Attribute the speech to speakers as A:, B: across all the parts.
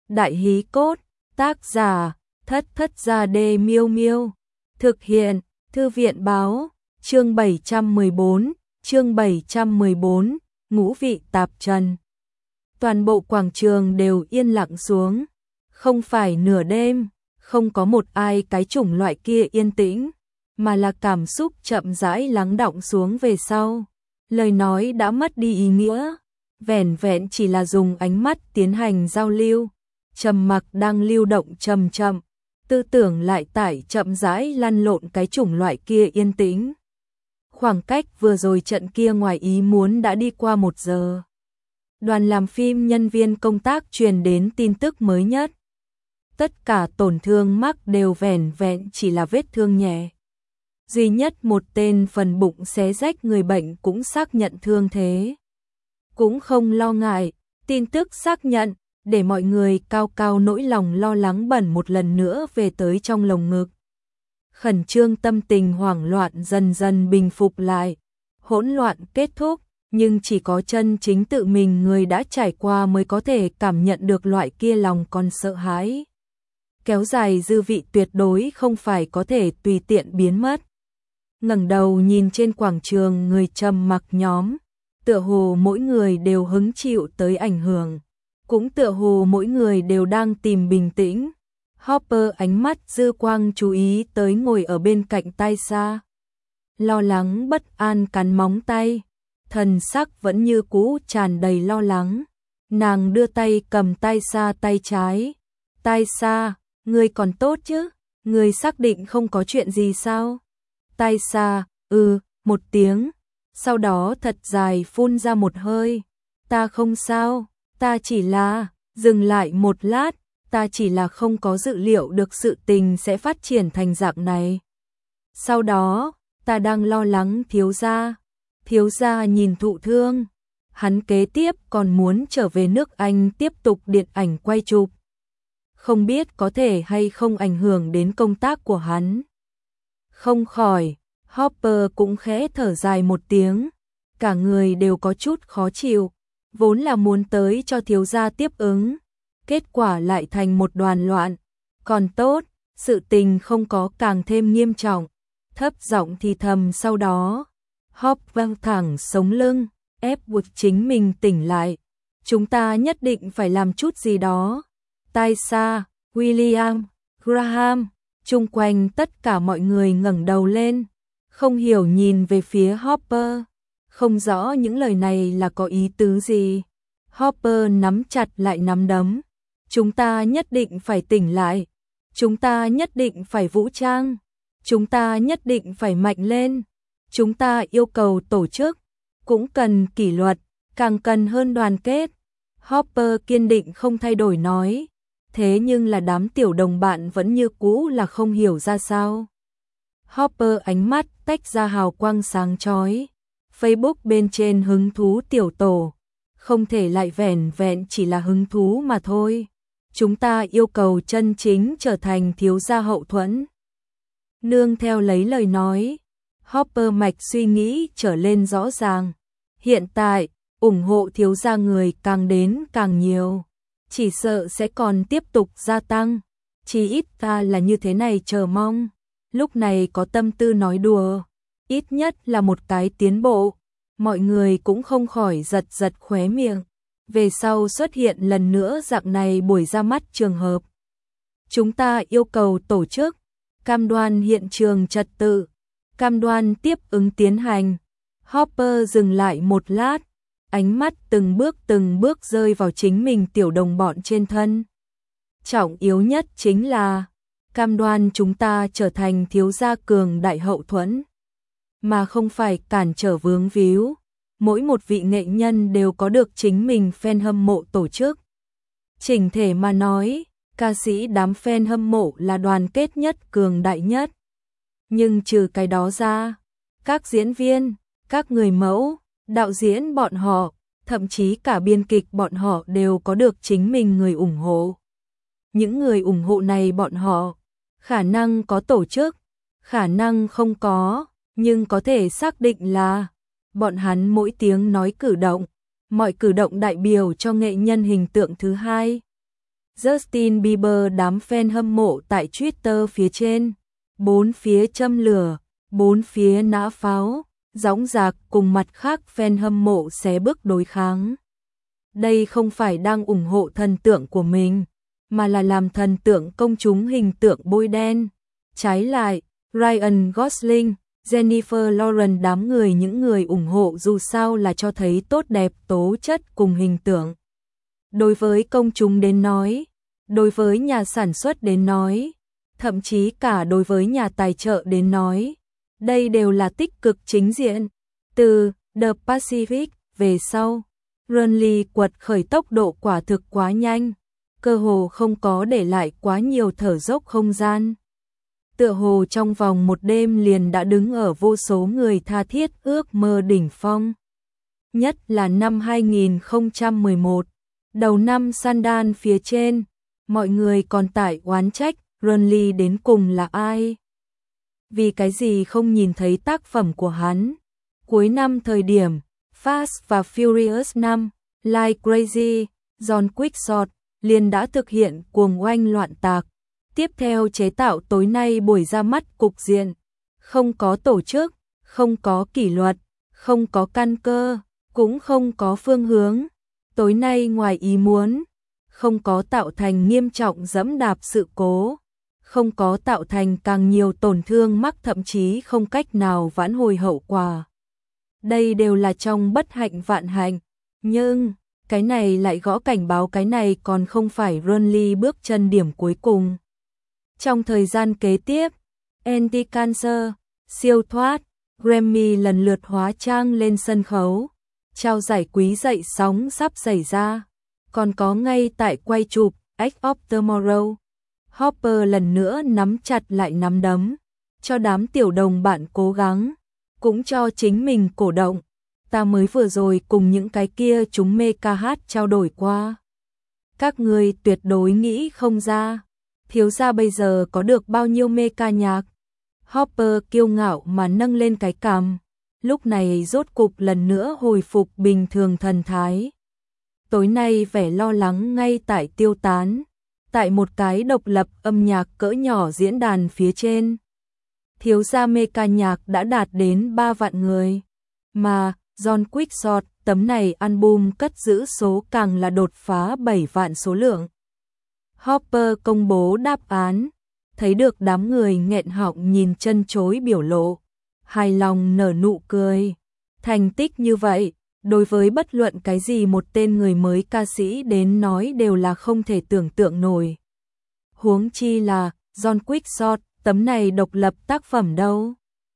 A: Đại hí cốt, tác giả, Thất Thất Gia Đê Miêu Miêu. Thực hiện, Thư viện báo, chương 714, Ngũ vị tạp trần. Toàn bộ quảng trường đều yên lặng xuống. Không phải nửa đêm, không có một ai cái chủng loại kia yên tĩnh, mà là cảm xúc chậm rãi lắng đọng xuống về sau. Lời nói đã mất đi ý nghĩa, vẻn vẹn chỉ là dùng ánh mắt tiến hành giao lưu. Trầm mặc đang lưu động chậm chậm, tư tưởng lại tải chậm rãi lăn lộn cái chủng loại kia yên tĩnh. Khoảng cách vừa rồi trận kia ngoài ý muốn đã đi qua 1 giờ. Đoàn làm phim nhân viên công tác truyền đến tin tức mới nhất. Tất cả tổn thương mắc đều vẻn vẹn chỉ là vết thương nhẹ. Duy nhất một tên phần bụng xé rách người bệnh cũng xác nhận thương thế. Cũng không lo ngại, tin tức xác nhận, để mọi người cao cao nỗi lòng lo lắng bẩn một lần nữa về tới trong lồng ngực. Khẩn trương tâm tình hoảng loạn dần dần bình phục lại, hỗn loạn kết thúc, nhưng chỉ có chân chính tự mình người đã trải qua mới có thể cảm nhận được loại kia lòng còn sợ hãi. Kéo dài dư vị tuyệt đối không phải có thể tùy tiện biến mất. Ngẩng đầu nhìn trên quảng trường người trầm mặc nhóm, tựa hồ mỗi người đều hứng chịu tới ảnh hưởng, cũng tựa hồ mỗi người đều đang tìm bình tĩnh. Hopper ánh mắt dư quang chú ý tới ngồi ở bên cạnh Taisa. Lo lắng bất an cắn móng tay, thần sắc vẫn như cũ tràn đầy lo lắng. Nàng đưa tay cầm Taisa tay trái. Taisa, ngươi còn tốt chứ? Ngươi xác định không có chuyện gì sao? Taisa, một tiếng. Sau đó thật dài phun ra một hơi. Ta không sao, ta chỉ là, dừng lại một lát, ta chỉ là không có dự liệu được sự tình sẽ phát triển thành dạng này. Sau đó, ta đang lo lắng thiếu gia. Thiếu gia nhìn thụ thương. Hắn kế tiếp còn muốn trở về nước Anh tiếp tục điện ảnh quay chụp. Không biết có thể hay không ảnh hưởng đến công tác của hắn. Không khỏi, Hopper cũng khẽ thở dài một tiếng. Cả người đều có chút khó chịu. Vốn là muốn tới cho thiếu gia tiếp ứng. Kết quả lại thành một đoàn loạn. Còn tốt, sự tình không có càng thêm nghiêm trọng. Thấp giọng thì thầm sau đó. Hop văng thẳng sống lưng, ép buộc chính mình tỉnh lại. Chúng ta nhất định phải làm chút gì đó. Taisa, William, Graham, chung quanh tất cả mọi người ngẩng đầu lên, không hiểu nhìn về phía Hopper, không rõ những lời này là có ý tứ gì. Hopper nắm chặt lại nắm đấm. Chúng ta nhất định phải tỉnh lại. Chúng ta nhất định phải vũ trang. Chúng ta nhất định phải mạnh lên. Chúng ta yêu cầu tổ chức, cũng cần kỷ luật, càng cần hơn đoàn kết. Hopper kiên định không thay đổi nói. Thế nhưng là đám tiểu đồng bạn vẫn như cũ là không hiểu ra sao. Hopper ánh mắt tách ra hào quang sáng chói. Facebook bên trên hứng thú tiểu tổ. Không thể lại vẻn vẹn chỉ là hứng thú mà thôi. Chúng ta yêu cầu chân chính trở thành thiếu gia hậu thuẫn. Nương theo lấy lời nói, Hopper mạch suy nghĩ trở lên rõ ràng. Hiện tại, ủng hộ thiếu gia người càng đến càng nhiều. Chỉ sợ sẽ còn tiếp tục gia tăng. Chỉ ít ta là như thế này chờ mong. Lúc này có tâm tư nói đùa. Ít nhất là một cái tiến bộ. Mọi người cũng không khỏi giật giật khóe miệng. Về sau xuất hiện lần nữa dạng này buổi ra mắt trường hợp. Chúng ta yêu cầu tổ chức, cam đoan hiện trường trật tự, cam đoan tiếp ứng tiến hành. Hopper dừng lại một lát, ánh mắt từng bước rơi vào chính mình tiểu đồng bọn trên thân. Trọng yếu nhất chính là cam đoan chúng ta trở thành thiếu gia cường đại hậu thuẫn, mà không phải cản trở vướng víu. Mỗi một vị nghệ nhân đều có được chính mình fan hâm mộ tổ chức. Chỉnh thể mà nói, ca sĩ đám fan hâm mộ là đoàn kết nhất, cường đại nhất. Nhưng trừ cái đó ra, các diễn viên, các người mẫu, đạo diễn bọn họ, thậm chí cả biên kịch bọn họ đều có được chính mình người ủng hộ. Những người ủng hộ này bọn họ, khả năng có tổ chức, khả năng không có, nhưng có thể xác định là bọn hắn mỗi tiếng nói cử động, mọi cử động đại biểu cho nghệ nhân hình tượng thứ hai. Justin Bieber đám fan hâm mộ tại Twitter phía trên, bốn phía châm lửa, bốn phía nã pháo, dõng dạc cùng mặt khác fan hâm mộ xé bước đối kháng. Đây không phải đang ủng hộ thần tượng của mình, mà là làm thần tượng công chúng hình tượng bôi đen. Trái lại, Ryan Gosling, Jennifer Lawrence đám người những người ủng hộ dù sao là cho thấy tốt đẹp tố chất cùng hình tượng. Đối với công chúng đến nói, đối với nhà sản xuất đến nói, thậm chí cả đối với nhà tài trợ đến nói, đây đều là tích cực chính diện. Từ The Pacific về sau, Renly quật khởi tốc độ quả thực quá nhanh, cơ hồ không có để lại quá nhiều thở dốc không gian. Tựa hồ trong vòng một đêm liền đã đứng ở vô số người tha thiết ước mơ đỉnh phong. Nhất là năm 2011, đầu năm Sundance phía trên, mọi người còn tải oán trách Renly đến cùng là ai. Vì cái gì không nhìn thấy tác phẩm của hắn. Cuối năm thời điểm, Fast và Furious 5, Like Crazy, John Quickshot liền đã thực hiện cuồng oanh loạn tạc. Tiếp theo chế tạo tối nay buổi ra mắt cục diện, không có tổ chức, không có kỷ luật, không có căn cơ, cũng không có phương hướng. Tối nay ngoài ý muốn, không có tạo thành nghiêm trọng dẫm đạp sự cố, không có tạo thành càng nhiều tổn thương mắc thậm chí không cách nào vãn hồi hậu quả. Đây đều là trong bất hạnh vạn hạnh, nhưng cái này lại gõ cảnh báo cái này còn không phải Renly bước chân điểm cuối cùng. Trong thời gian kế tiếp, Anti-Cancer, Siêu Thoát, Grammy lần lượt hóa trang lên sân khấu, trao giải quý dậy sóng sắp xảy ra. Còn có ngay tại quay chụp Edge of Tomorrow, Hopper lần nữa nắm chặt lại nắm đấm, cho đám tiểu đồng bạn cố gắng, cũng cho chính mình cổ động. Ta mới vừa rồi cùng những cái kia chúng mê ca hát trao đổi qua. Các người tuyệt đối nghĩ không ra, thiếu gia bây giờ có được bao nhiêu mê ca nhạc. Hopper kiêu ngạo mà nâng lên cái cằm, lúc này rốt cục lần nữa hồi phục bình thường thần thái. Tối nay vẻ lo lắng ngay tại tiêu tán, tại một cái độc lập âm nhạc cỡ nhỏ diễn đàn phía trên. Thiếu gia mê ca nhạc đã đạt đến 3 vạn người, mà John Quickshot tấm này album cất giữ số càng là đột phá 7 vạn số lượng. Hopper công bố đáp án, thấy được đám người nghẹn họng nhìn chân chối biểu lộ, hài lòng nở nụ cười. Thành tích như vậy, đối với bất luận cái gì một tên người mới ca sĩ đến nói đều là không thể tưởng tượng nổi. Huống chi là John Quickshot, tấm này độc lập tác phẩm đâu.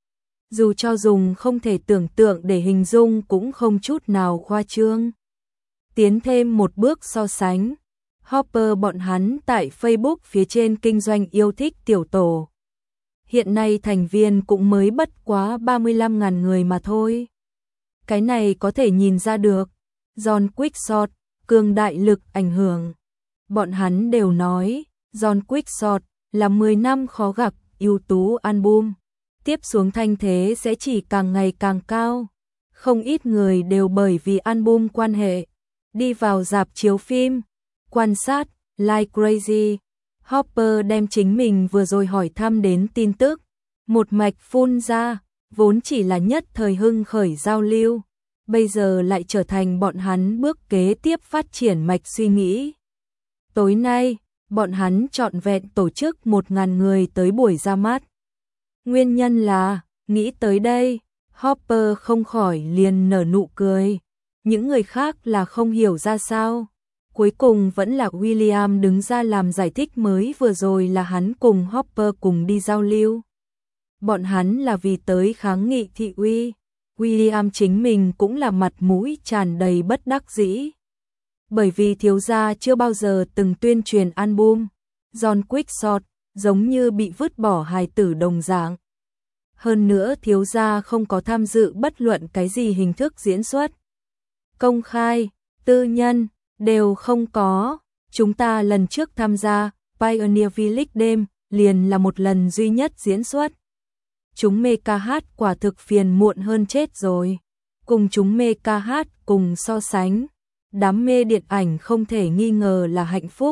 A: Dù cho dùng không thể tưởng tượng để hình dung cũng không chút nào khoa trương. Tiến thêm một bước so sánh, Hopper bọn hắn tại Facebook phía trên kinh doanh yêu thích tiểu tổ. Hiện nay thành viên cũng mới bất quá 35.000 người mà thôi. Cái này có thể nhìn ra được, John Quickshot, cường đại lực ảnh hưởng. Bọn hắn đều nói, John Quickshot là 10 năm khó gặp, ưu tú album. Tiếp xuống thanh thế sẽ chỉ càng ngày càng cao. Không ít người đều bởi vì album quan hệ, đi vào rạp chiếu phim, quan sát, Like Crazy. Hopper đem chính mình vừa rồi hỏi thăm đến tin tức, một mạch phun ra, vốn chỉ là nhất thời hưng khởi giao lưu, bây giờ lại trở thành bọn hắn bước kế tiếp phát triển mạch suy nghĩ. Tối nay, bọn hắn trọn vẹn tổ chức 1.000 người tới buổi ra mắt. Nguyên nhân là, nghĩ tới đây, Hopper không khỏi liền nở nụ cười. Những người khác là không hiểu ra sao. Cuối cùng vẫn là William đứng ra làm giải thích mới vừa rồi là hắn cùng Hopper cùng đi giao lưu. Bọn hắn là vì tới kháng nghị thị uy. William chính mình cũng là mặt mũi tràn đầy bất đắc dĩ. Bởi vì thiếu gia chưa bao giờ từng tuyên truyền album, John Quickshot giống như bị vứt bỏ hài tử đồng dạng. Hơn nữa thiếu gia không có tham dự bất luận cái gì hình thức diễn xuất. Công khai, tư nhân, đều không có. Chúng ta lần trước tham gia Pioneer Village đêm liền là một lần duy nhất diễn xuất. Chúng mê ca hát quả thực phiền muộn hơn chết rồi. Cùng chúng mê ca hát cùng so sánh, đám mê điện ảnh không thể nghi ngờ là hạnh phúc.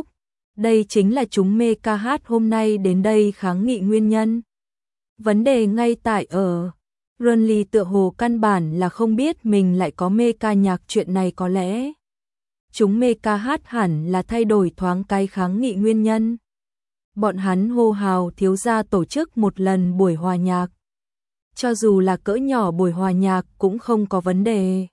A: Đây chính là chúng mê ca hát hôm nay đến đây kháng nghị nguyên nhân. Vấn đề ngay tại ở Ronly tựa hồ căn bản là không biết mình lại có mê ca nhạc, chuyện này có lẽ chúng mê ca hát hẳn là thay đổi thoáng cái kháng nghị nguyên nhân. Bọn hắn hô hào thiếu gia tổ chức một lần buổi hòa nhạc. Cho dù là cỡ nhỏ buổi hòa nhạc cũng không có vấn đề.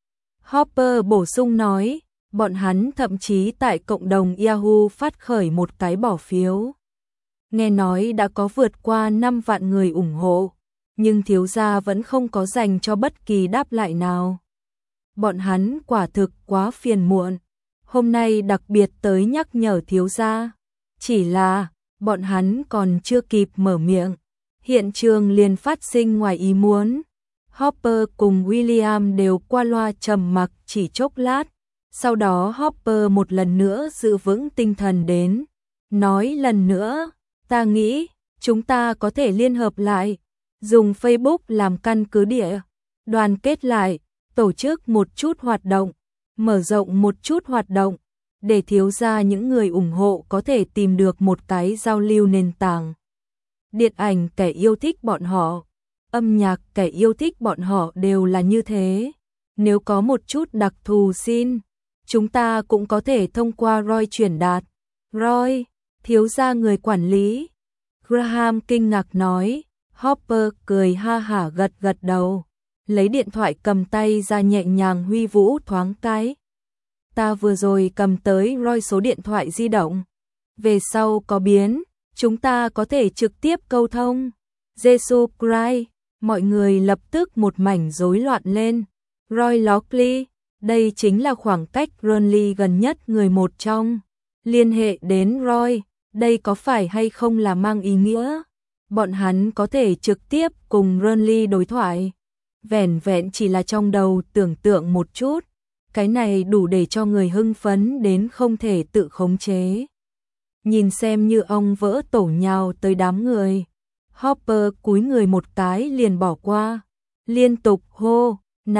A: Hopper bổ sung nói, bọn hắn thậm chí tại cộng đồng Yahoo phát khởi một cái bỏ phiếu. Nghe nói đã có vượt qua 5 vạn người ủng hộ, nhưng thiếu gia vẫn không có dành cho bất kỳ đáp lại nào. Bọn hắn quả thực quá phiền muộn, hôm nay đặc biệt tới nhắc nhở thiếu gia. Chỉ là, bọn hắn còn chưa kịp mở miệng, hiện trường liền phát sinh ngoài ý muốn. Hopper cùng William đều qua loa trầm mặc chỉ chốc lát, sau đó Hopper một lần nữa giữ vững tinh thần đến, nói lần nữa, ta nghĩ, chúng ta có thể liên hợp lại, dùng Facebook làm căn cứ địa, đoàn kết lại, tổ chức một chút hoạt động, mở rộng một chút hoạt động, để thiếu gia những người ủng hộ có thể tìm được một cái giao lưu nền tảng. Điện ảnh kẻ yêu thích bọn họ, âm nhạc kẻ yêu thích bọn họ đều là như thế. Nếu có một chút đặc thù xin, chúng ta cũng có thể thông qua Roy truyền đạt. Roy, thiếu gia người quản lý. Graham kinh ngạc nói, Hopper cười ha hả gật gật đầu, lấy điện thoại cầm tay ra nhẹ nhàng huy vũ thoáng cái. Ta vừa rồi cầm tới Roy số điện thoại di động. Về sau có biến, chúng ta có thể trực tiếp câu thông. Jesus Christ, mọi người lập tức một mảnh rối loạn lên. Roy Lockley, đây chính là khoảng cách Ronly gần nhất người một trong. Liên hệ đến Roy, đây có phải hay không là mang ý nghĩa bọn hắn có thể trực tiếp cùng Ronly đối thoại. Vẻn vẹn chỉ là trong đầu tưởng tượng một chút, cái này đủ để cho người hưng phấn đến không thể tự khống chế. Nhìn xem như ong vỡ tổ nhào tới đám người. Hopper cúi người một cái liền bỏ qua, liên tục hô,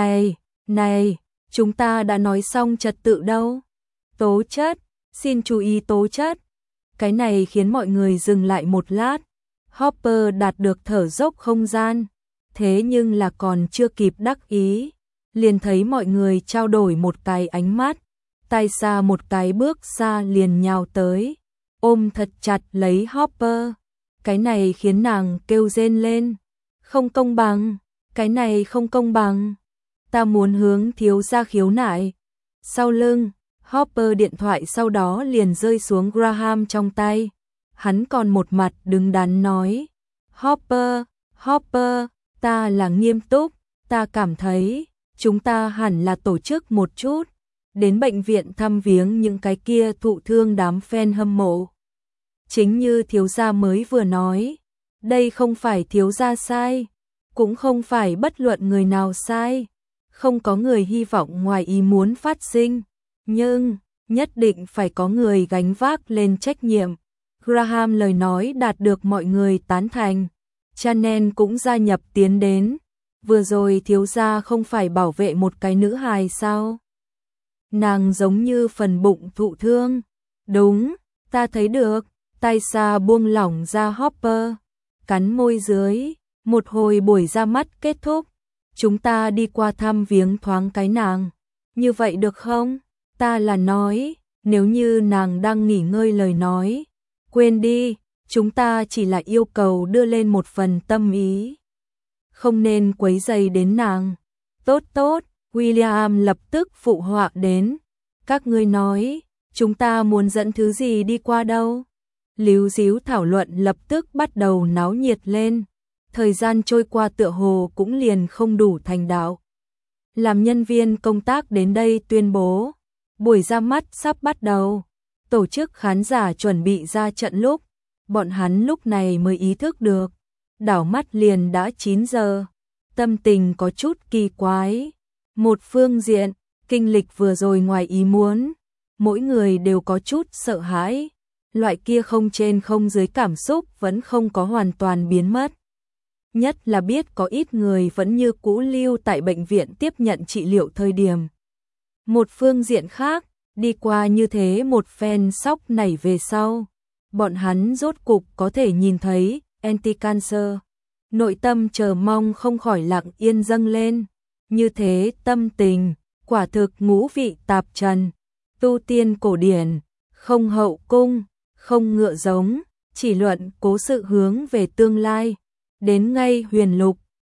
A: này, chúng ta đã nói xong trật tự đâu. Tố chất, xin chú ý tố chất. Cái này khiến mọi người dừng lại một lát. Hopper đạt được thở dốc không gian, thế nhưng là còn chưa kịp đắc ý, liền thấy mọi người trao đổi một cái ánh mắt, tay xa một cái bước xa liền nhào tới, ôm thật chặt lấy Hopper. Cái này khiến nàng kêu rên lên, không công bằng, cái này không công bằng, ta muốn hướng thiếu gia khiếu nại. Sau lưng, Hopper điện thoại sau đó liền rơi xuống Graham trong tay. Hắn còn một mặt đứng đắn nói, Hopper, ta là nghiêm túc, ta cảm thấy, chúng ta hẳn là tổ chức một chút, đến bệnh viện thăm viếng những cái kia thụ thương đám fan hâm mộ. Chính như thiếu gia mới vừa nói, đây không phải thiếu gia sai, cũng không phải bất luận người nào sai, không có người hy vọng ngoài ý muốn phát sinh, nhưng nhất định phải có người gánh vác lên trách nhiệm. Graham lời nói đạt được mọi người tán thành, Chanel cũng gia nhập tiến đến, vừa rồi thiếu gia không phải bảo vệ một cái nữ hài sao? Nàng giống như phần bụng thụ thương. Đúng, ta thấy được. Tay xa buông lỏng ra Hopper, cắn môi dưới, một hồi buổi ra mắt kết thúc, chúng ta đi qua thăm viếng thoáng cái nàng, như vậy được không? Ta là nói, nếu như nàng đang nghỉ ngơi lời nói, quên đi, chúng ta chỉ là yêu cầu đưa lên một phần tâm ý, không nên quấy rầy đến nàng. Tốt, William lập tức phụ họa đến, các ngươi nói, chúng ta muốn dẫn thứ gì đi qua đâu? Líu díu thảo luận lập tức bắt đầu náo nhiệt lên, thời gian trôi qua tựa hồ cũng liền không đủ thành đạo. Làm nhân viên công tác đến đây tuyên bố, buổi ra mắt sắp bắt đầu, tổ chức khán giả chuẩn bị ra trận lúc, bọn hắn lúc này mới ý thức được, đảo mắt liền đã 9 giờ, tâm tình có chút kỳ quái. Một phương diện, kinh lịch vừa rồi ngoài ý muốn, mỗi người đều có chút sợ hãi. Loại kia không trên không dưới cảm xúc vẫn không có hoàn toàn biến mất. Nhất là biết có ít người vẫn như cũ lưu tại bệnh viện tiếp nhận trị liệu thời điểm. Một phương diện khác, Đi qua như thế một phen sóc nảy về sau, bọn hắn rốt cục có thể nhìn thấy anti-cancer. Nội tâm chờ mong không khỏi lặng yên dâng lên. Như thế tâm tình, quả thực ngũ vị tạp trần. Tu tiên cổ điển, không hậu cung, không ngựa giống, chỉ luận cố sự hướng về tương lai. Đến ngay huyền lục,